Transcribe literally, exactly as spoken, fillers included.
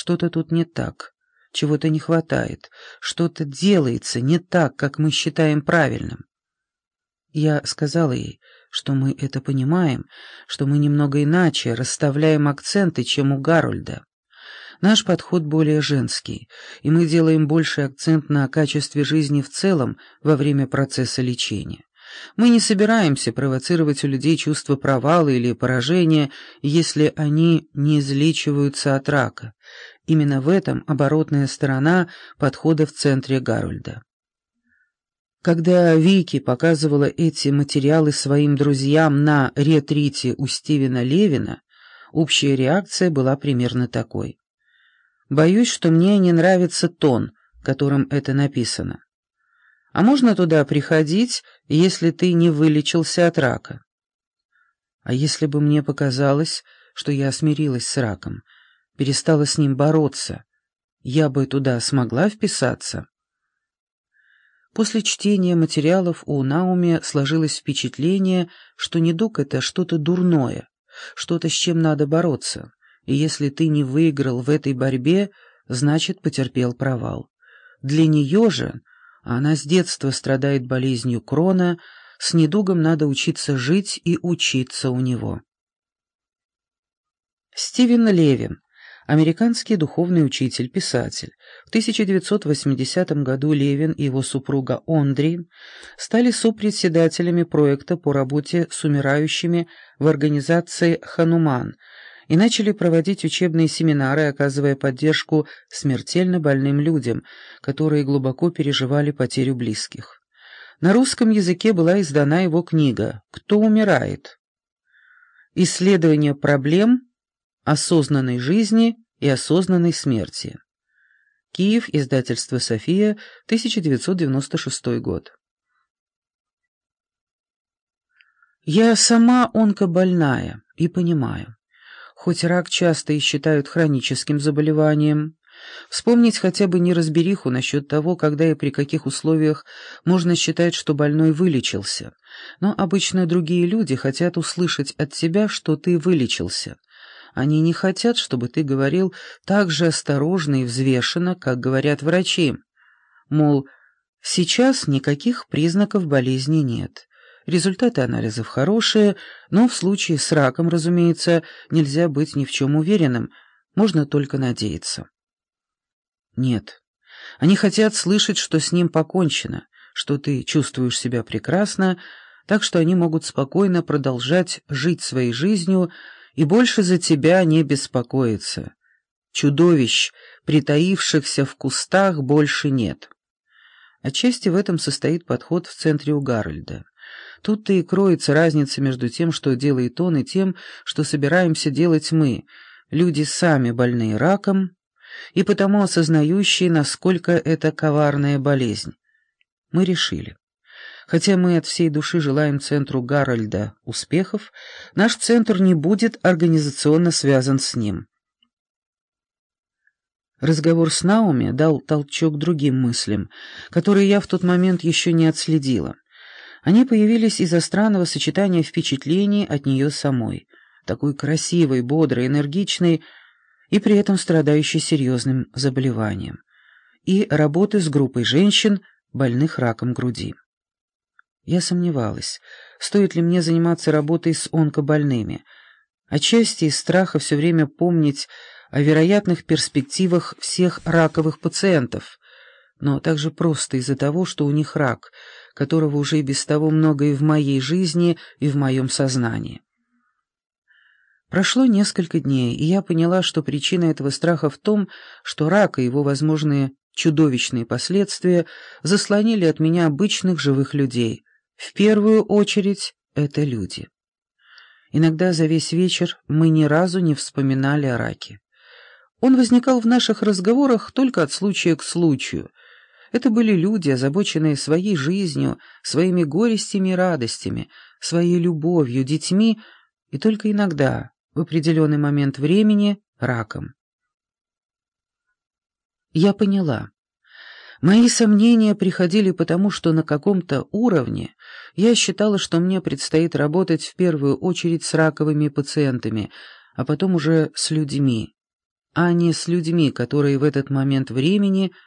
что-то тут не так, чего-то не хватает, что-то делается не так, как мы считаем правильным. Я сказала ей, что мы это понимаем, что мы немного иначе расставляем акценты, чем у Гарольда. Наш подход более женский, и мы делаем больший акцент на качестве жизни в целом во время процесса лечения. Мы не собираемся провоцировать у людей чувство провала или поражения, если они не излечиваются от рака. Именно в этом оборотная сторона подхода в центре Гарольда. Когда Вики показывала эти материалы своим друзьям на ретрите у Стивена Левина, общая реакция была примерно такой. «Боюсь, что мне не нравится тон, которым это написано. А можно туда приходить, если ты не вылечился от рака?» А если бы мне показалось, что я смирилась с раком, перестала с ним бороться, я бы туда смогла вписаться? После чтения материалов у Науми сложилось впечатление, что недуг — это что-то дурное, что-то, с чем надо бороться, и если ты не выиграл в этой борьбе, значит, потерпел провал. Для нее же, а она с детства страдает болезнью Крона, с недугом надо учиться жить и учиться у него. Стивен Левин, американский духовный учитель, писатель. В тысяча девятьсот восьмидесятом году Левин и его супруга Ондри стали сопредседателями проекта по работе с умирающими в организации «Хануман» и начали проводить учебные семинары, оказывая поддержку смертельно больным людям, которые глубоко переживали потерю близких. На русском языке была издана его книга «Кто умирает? Исследование проблем осознанной жизни и осознанной смерти». Киев, издательство «София», тысяча девятьсот девяносто шестой год. Я сама онкобольная и понимаю, хоть рак часто и считают хроническим заболеванием, вспомнить хотя бы неразбериху насчет того, когда и при каких условиях можно считать, что больной вылечился. Но обычно другие люди хотят услышать от тебя, что ты вылечился. Они не хотят, чтобы ты говорил так же осторожно и взвешенно, как говорят врачи. Мол, сейчас никаких признаков болезни нет. Результаты анализов хорошие, но в случае с раком, разумеется, нельзя быть ни в чем уверенным, можно только надеяться. Нет, они хотят слышать, что с ним покончено, что ты чувствуешь себя прекрасно, так что они могут спокойно продолжать жить своей жизнью и больше за тебя не беспокоиться. Чудовищ, притаившихся в кустах, больше нет. Отчасти в этом состоит подход в центре у Гарольда. Тут-то и кроется разница между тем, что делает он, и тем, что собираемся делать мы, люди сами больные раком, и потому осознающие, насколько это коварная болезнь. Мы решили. Хотя мы от всей души желаем центру Гарольда успехов, наш центр не будет организационно связан с ним. Разговор с Науми дал толчок другим мыслям, которые я в тот момент еще не отследила. Они появились из-за странного сочетания впечатлений от нее самой, такой красивой, бодрой, энергичной и при этом страдающей серьезным заболеванием, и работы с группой женщин, больных раком груди. Я сомневалась, стоит ли мне заниматься работой с онкобольными, отчасти из страха все время помнить о вероятных перспективах всех раковых пациентов, но также просто из-за того, что у них рак, которого уже и без того много и в моей жизни, и в моем сознании. Прошло несколько дней, и я поняла, что причина этого страха в том, что рак и его возможные чудовищные последствия заслонили от меня обычных живых людей. В первую очередь это люди. Иногда за весь вечер мы ни разу не вспоминали о раке. Он возникал в наших разговорах только от случая к случаю. Это были люди, озабоченные своей жизнью, своими горестями и радостями, своей любовью, детьми, и только иногда, в определенный момент времени, раком. Я поняла. Мои сомнения приходили потому, что на каком-то уровне я считала, что мне предстоит работать в первую очередь с раковыми пациентами, а потом уже с людьми. а не с людьми, которые в этот момент времени